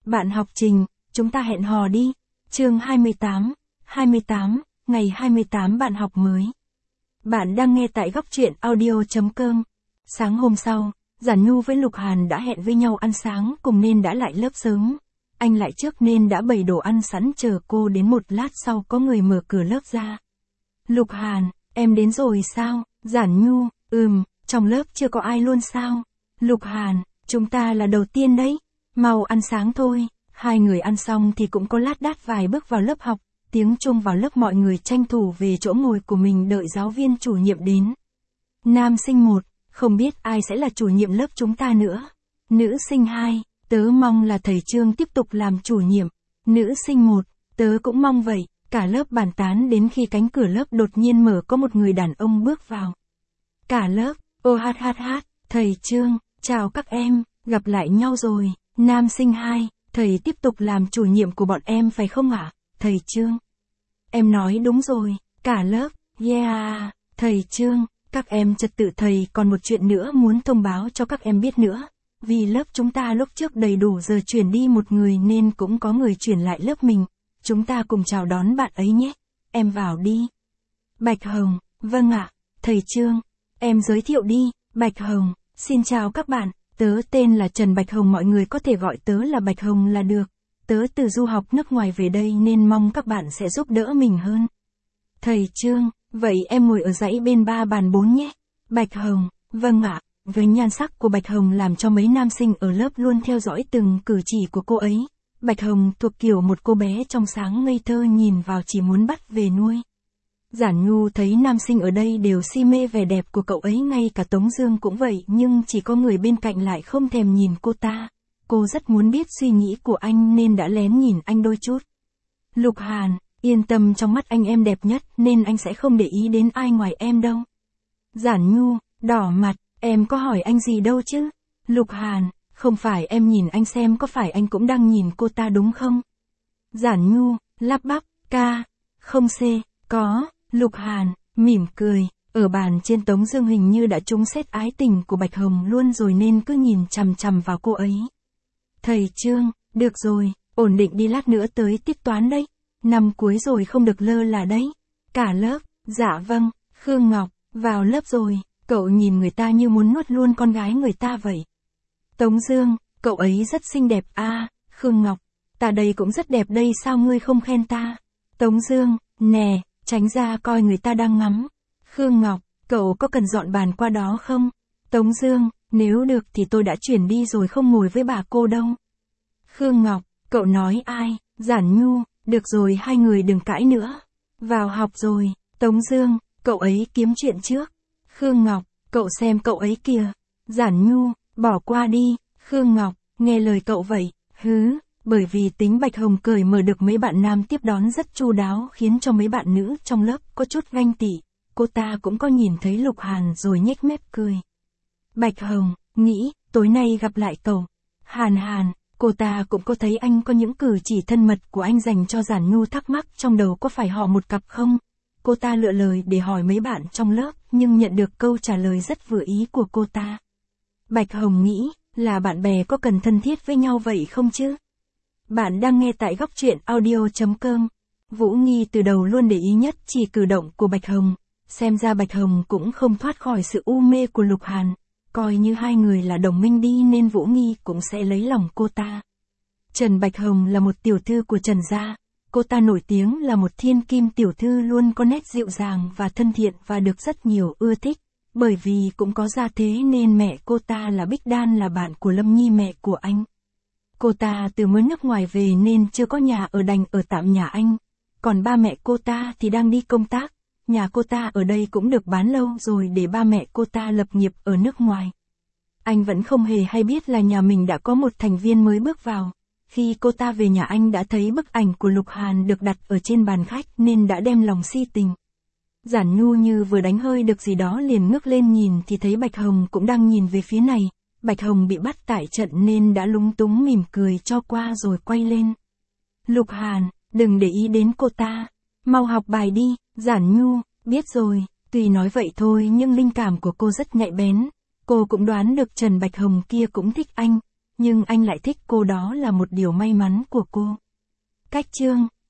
Bạn học Trình, chúng ta hẹn hò đi. Chương 28, ngày 28 bạn học mới. Bạn đang nghe tại góc truyện audio.com. Sáng hôm sau, Giản Nhu với Lục Hàn đã hẹn với nhau ăn sáng cùng nên đã lại lớp sớm. Anh lại trước nên đã bày đồ ăn sẵn chờ cô, đến một lát sau có người mở cửa lớp ra. Lục Hàn, em đến rồi sao? Giản Nhu, trong lớp chưa có ai luôn sao? Lục Hàn, chúng ta là đầu tiên đấy. Mau ăn sáng thôi. Hai người ăn xong thì cũng có lát đát vài bước vào lớp học, tiếng chuông vào lớp mọi người tranh thủ về chỗ ngồi của mình đợi giáo viên chủ nhiệm đến. Nam sinh 1, không biết ai sẽ là chủ nhiệm lớp chúng ta nữa. Nữ sinh 2, tớ mong là thầy Trương tiếp tục làm chủ nhiệm. Nữ sinh 1, tớ cũng mong vậy. Cả lớp bàn tán đến khi cánh cửa lớp đột nhiên mở, có một người đàn ông bước vào. Cả lớp, ô hát, thầy Trương, chào các em, gặp lại nhau rồi. Nam sinh 2, thầy tiếp tục làm chủ nhiệm của bọn em phải không ạ? Thầy Trương. Em nói đúng rồi. Cả lớp, yeah, thầy Trương, các em trật tự. Thầy còn một chuyện nữa muốn thông báo cho các em biết nữa. Vì lớp chúng ta lúc trước đầy đủ giờ chuyển đi một người nên cũng có người chuyển lại lớp mình. Chúng ta cùng chào đón bạn ấy nhé. Em vào đi. Bạch Hồng, vâng ạ, thầy Trương. Em giới thiệu đi. Bạch Hồng, xin chào các bạn. Tớ tên là Trần Bạch Hồng, mọi người có thể gọi tớ là Bạch Hồng là được. Tớ từ du học nước ngoài về đây nên mong các bạn sẽ giúp đỡ mình hơn. Thầy Trương, vậy em ngồi ở dãy bên 3 bàn 4 nhé. Bạch Hồng, vâng ạ. Với nhan sắc của Bạch Hồng làm cho mấy nam sinh ở lớp luôn theo dõi từng cử chỉ của cô ấy. Bạch Hồng thuộc kiểu một cô bé trong sáng ngây thơ, nhìn vào chỉ muốn bắt về nuôi. Giản Nhu thấy nam sinh ở đây đều si mê vẻ đẹp của cậu ấy, ngay cả Tống Dương cũng vậy, nhưng chỉ có người bên cạnh lại không thèm nhìn cô ta. Cô rất muốn biết suy nghĩ của anh nên đã lén nhìn anh đôi chút. Lục Hàn, yên tâm, trong mắt anh em đẹp nhất nên anh sẽ không để ý đến ai ngoài em đâu. Giản Nhu, đỏ mặt, em có hỏi anh gì đâu chứ. Lục Hàn, không phải, em nhìn anh xem có phải anh cũng đang nhìn cô ta đúng không? Giản Nhu, lắp bắp, không có. Lục Hàn, mỉm cười, ở bàn trên Tống Dương hình như đã trúng xét ái tình của Bạch Hồng luôn rồi nên cứ nhìn chằm chằm vào cô ấy. Thầy Trương, được rồi, ổn định đi, lát nữa tới tiết toán đấy. Năm cuối rồi không được lơ là đấy. Cả lớp, dạ vâng. Khương Ngọc, vào lớp rồi, cậu nhìn người ta như muốn nuốt luôn con gái người ta vậy. Tống Dương, cậu ấy rất xinh đẹp à. Khương Ngọc, ta đây cũng rất đẹp đây, sao ngươi không khen ta? Tống Dương, nè, tránh ra coi người ta đang ngắm. Khương Ngọc, cậu có cần dọn bàn qua đó không? Tống Dương, nếu được thì tôi đã chuyển đi rồi, không ngồi với bà cô đâu. Khương Ngọc, cậu nói ai? Giản Nhu, được rồi, hai người đừng cãi nữa. Vào học rồi. Tống Dương, cậu ấy kiếm chuyện trước. Khương Ngọc, cậu xem cậu ấy kìa. Giản Nhu, bỏ qua đi. Khương Ngọc, nghe lời cậu vậy. Bởi vì tính Bạch Hồng cởi mở được mấy bạn nam tiếp đón rất chu đáo, khiến cho mấy bạn nữ trong lớp có chút ganh tị. Cô ta cũng có nhìn thấy Lục Hàn rồi nhếch mép cười. Bạch Hồng, nghĩ, tối nay gặp lại cậu. Hàn, cô ta cũng có thấy anh có những cử chỉ thân mật của anh dành cho Giản Nhu, thắc mắc trong đầu có phải họ một cặp không? Cô ta lựa lời để hỏi mấy bạn trong lớp, nhưng nhận được câu trả lời rất vừa ý của cô ta. Bạch Hồng nghĩ, là bạn bè có cần thân thiết với nhau vậy không chứ? Bạn đang nghe tại góc truyện audio.com. Vũ Nghi từ đầu luôn để ý nhất chỉ cử động của Bạch Hồng. Xem ra Bạch Hồng cũng không thoát khỏi sự u mê của Lục Hàn. Coi như hai người là đồng minh đi nên Vũ Nghi cũng sẽ lấy lòng cô ta. Trần Bạch Hồng là một tiểu thư của Trần gia. Cô ta nổi tiếng là một thiên kim tiểu thư, luôn có nét dịu dàng và thân thiện và được rất nhiều ưa thích. Bởi vì cũng có gia thế nên mẹ cô ta là Bích Đan, là bạn của Lâm Nhi, mẹ của anh. Cô ta từ mới nước ngoài về nên chưa có nhà ở, đành ở tạm nhà anh. Còn ba mẹ cô ta thì đang đi công tác. Nhà cô ta ở đây cũng được bán lâu rồi để ba mẹ cô ta lập nghiệp ở nước ngoài. Anh vẫn không hề hay biết là nhà mình đã có một thành viên mới bước vào. Khi cô ta về nhà, anh đã thấy bức ảnh của Lục Hàn được đặt ở trên bàn khách nên đã đem lòng si tình. Giản Nhu như vừa đánh hơi được gì đó liền ngước lên nhìn thì thấy Bạch Hồng cũng đang nhìn về phía này. Bạch Hồng bị bắt tại trận nên đã lúng túng mỉm cười cho qua rồi quay lên. Lục Hàn, đừng để ý đến cô ta. Mau học bài đi. Giản Nhu, biết rồi. Tuy nói vậy thôi nhưng linh cảm của cô rất nhạy bén. Cô cũng đoán được Trần Bạch Hồng kia cũng thích anh. Nhưng anh lại thích cô, đó là một điều may mắn của cô. Cách chương